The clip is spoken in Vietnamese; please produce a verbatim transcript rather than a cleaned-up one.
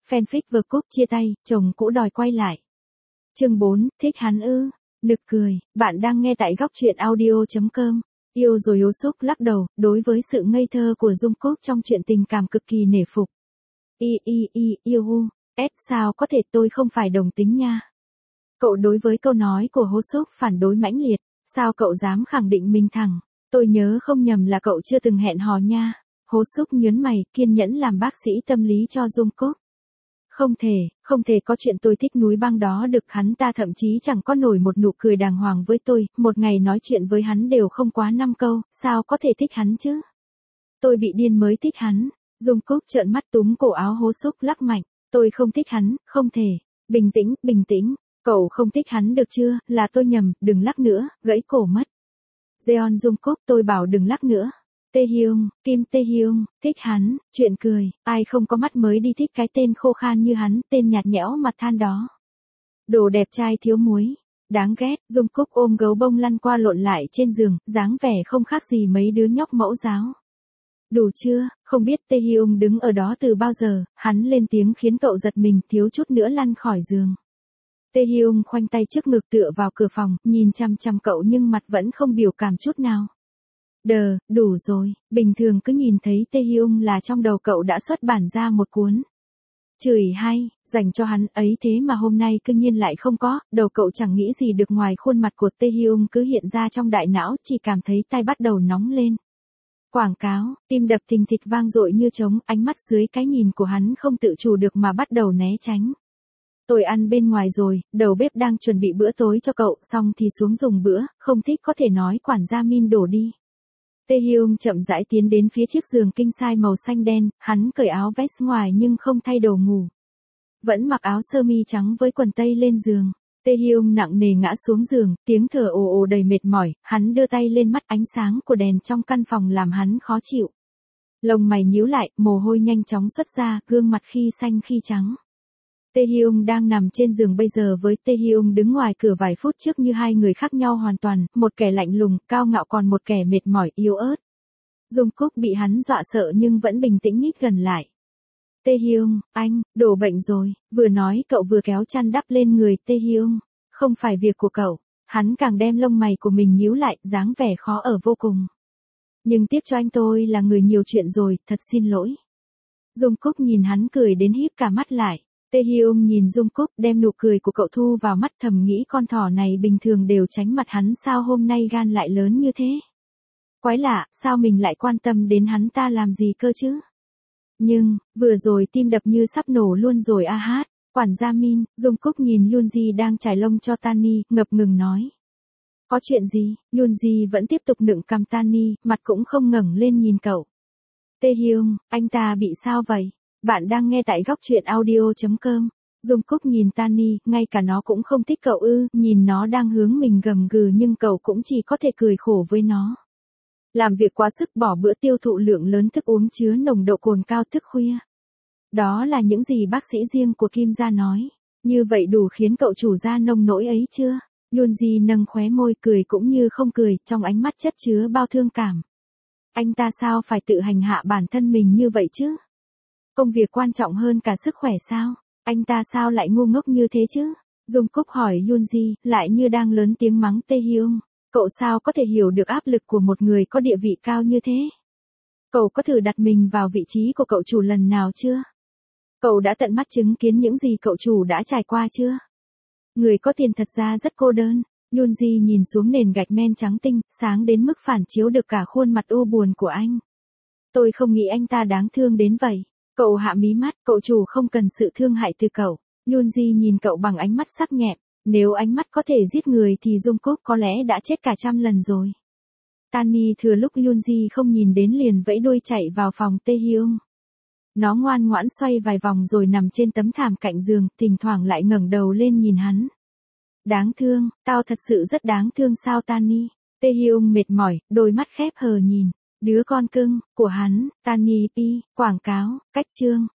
fanfic vừa cúp chia tay, chồng cũ đòi quay lại. Chương bốn, thích hắn ư? Nực cười, bạn đang nghe tại góc truyện audio chấm com. Yêu rồi Hố Xúc lắc đầu, đối với sự ngây thơ của Jungkook trong chuyện tình cảm cực kỳ nể phục. Y y y, yêu u, S sao có thể, tôi không phải đồng tính nha. Cậu đối với câu nói của Hố Xúc phản đối mãnh liệt, sao cậu dám khẳng định mình thẳng, tôi nhớ không nhầm là cậu chưa từng hẹn hò nha. Hố Xúc nhớn mày, kiên nhẫn làm bác sĩ tâm lý cho Jungkook. Không thể, không thể có chuyện tôi thích núi băng đó được, hắn ta thậm chí chẳng có nổi một nụ cười đàng hoàng với tôi, một ngày nói chuyện với hắn đều không quá năm câu, sao có thể thích hắn chứ? Tôi bị điên mới thích hắn. Jungkook trợn mắt túm cổ áo Hố Xúc lắc mạnh, tôi không thích hắn, không thể. Bình tĩnh, bình tĩnh, cậu không thích hắn được chưa, là tôi nhầm, đừng lắc nữa, gãy cổ mất. Jeon Jungkook, tôi bảo đừng lắc nữa. Taehyung, Kim Taehyung, thích hắn, chuyện cười, ai không có mắt mới đi thích cái tên khô khan như hắn, tên nhạt nhẽo mặt than đó. Đồ đẹp trai thiếu muối, đáng ghét. Jungkook ôm gấu bông lăn qua lộn lại trên giường, dáng vẻ không khác gì mấy đứa nhóc mẫu giáo. Đủ chưa, không biết Taehyung đứng ở đó từ bao giờ, hắn lên tiếng khiến cậu giật mình, thiếu chút nữa lăn khỏi giường. Taehyung khoanh tay trước ngực tựa vào cửa phòng, nhìn chăm chăm cậu nhưng mặt vẫn không biểu cảm chút nào. Đờ, đủ rồi, bình thường cứ nhìn thấy Taehyung là trong đầu cậu đã xuất bản ra một cuốn chửi hay, dành cho hắn ấy, thế mà hôm nay cương nhiên lại không có, đầu cậu chẳng nghĩ gì được ngoài khuôn mặt của Taehyung cứ hiện ra trong đại não, chỉ cảm thấy tay bắt đầu nóng lên. Quảng cáo, tim đập thình thịch vang dội như trống, ánh mắt dưới cái nhìn của hắn không tự chủ được mà bắt đầu né tránh. Tôi ăn bên ngoài rồi, đầu bếp đang chuẩn bị bữa tối cho cậu, xong thì xuống dùng bữa, không thích có thể nói quản gia Min đổ đi. Taehyung chậm rãi tiến đến phía chiếc giường king size màu xanh đen, hắn cởi áo vest ngoài nhưng không thay đồ ngủ. Vẫn mặc áo sơ mi trắng với quần tây lên giường. Taehyung nặng nề ngã xuống giường, tiếng thở ồ ồ đầy mệt mỏi, hắn đưa tay lên mắt, ánh sáng của đèn trong căn phòng làm hắn khó chịu. Lông mày nhíu lại, mồ hôi nhanh chóng xuất ra, gương mặt khi xanh khi trắng. Taehyung đang nằm trên giường bây giờ với Taehyung đứng ngoài cửa vài phút trước như hai người khác nhau hoàn toàn, một kẻ lạnh lùng, cao ngạo còn một kẻ mệt mỏi, yếu ớt. Jungkook bị hắn dọa sợ nhưng vẫn bình tĩnh nhích gần lại. Taehyung, anh, đổ bệnh rồi, vừa nói cậu vừa kéo chăn đắp lên người Taehyung. Không phải việc của cậu, hắn càng đem lông mày của mình nhíu lại, dáng vẻ khó ở vô cùng. Nhưng tiếc cho anh, tôi là người nhiều chuyện rồi, thật xin lỗi. Jungkook nhìn hắn cười đến híp cả mắt lại. Taehyung nhìn Jungkook, đem nụ cười của cậu thu vào mắt, thầm nghĩ con thỏ này bình thường đều tránh mặt hắn, sao hôm nay gan lại lớn như thế. Quái lạ, sao mình lại quan tâm đến hắn ta làm gì cơ chứ? Nhưng, vừa rồi tim đập như sắp nổ luôn rồi a hát. Quản gia Min, Jungkook nhìn Yoonji đang chải lông cho Tani, ngập ngừng nói. Có chuyện gì? Yoonji vẫn tiếp tục nựng cằm Tani, mặt cũng không ngẩng lên nhìn cậu. Taehyung, anh ta bị sao vậy? Bạn đang nghe tại góc truyện audio chấm com. Jungkook nhìn Tani, ngay cả nó cũng không thích cậu ư, nhìn nó đang hướng mình gầm gừ nhưng cậu cũng chỉ có thể cười khổ với nó. Làm việc quá sức, bỏ bữa, tiêu thụ lượng lớn thức uống chứa nồng độ cồn cao thức khuya. Đó là những gì bác sĩ riêng của Kim gia nói. Như vậy đủ khiến cậu chủ gia nông nỗi ấy chưa? Yoonji nâng khóe môi, cười cũng như không cười, trong ánh mắt chất chứa bao thương cảm. Anh ta sao phải tự hành hạ bản thân mình như vậy chứ? Công việc quan trọng hơn cả sức khỏe sao? Anh ta sao lại ngu ngốc như thế chứ? Jungkook hỏi Yoonji, lại như đang lớn tiếng mắng Taehyung. Cậu sao có thể hiểu được áp lực của một người có địa vị cao như thế? Cậu có thử đặt mình vào vị trí của cậu chủ lần nào chưa? Cậu đã tận mắt chứng kiến những gì cậu chủ đã trải qua chưa? Người có tiền thật ra rất cô đơn. Yoonji nhìn xuống nền gạch men trắng tinh, sáng đến mức phản chiếu được cả khuôn mặt u buồn của anh. Tôi không nghĩ anh ta đáng thương đến vậy. Cậu hạ mí mắt, cậu chủ không cần sự thương hại từ cậu. Yoonji nhìn cậu bằng ánh mắt sắc nhẹp. Nếu ánh mắt có thể giết người thì Jungkook có lẽ đã chết cả trăm lần rồi. Tani thừa lúc Yoonji không nhìn đến liền vẫy đuôi chạy vào phòng Taehyung. Nó ngoan ngoãn xoay vài vòng rồi nằm trên tấm thảm cạnh giường, thỉnh thoảng lại ngẩng đầu lên nhìn hắn. Đáng thương, tao thật sự rất đáng thương sao Tani? Taehyung mệt mỏi, đôi mắt khép hờ nhìn. Đứa con cưng của hắn, Tani P, quảng cáo, cách chương.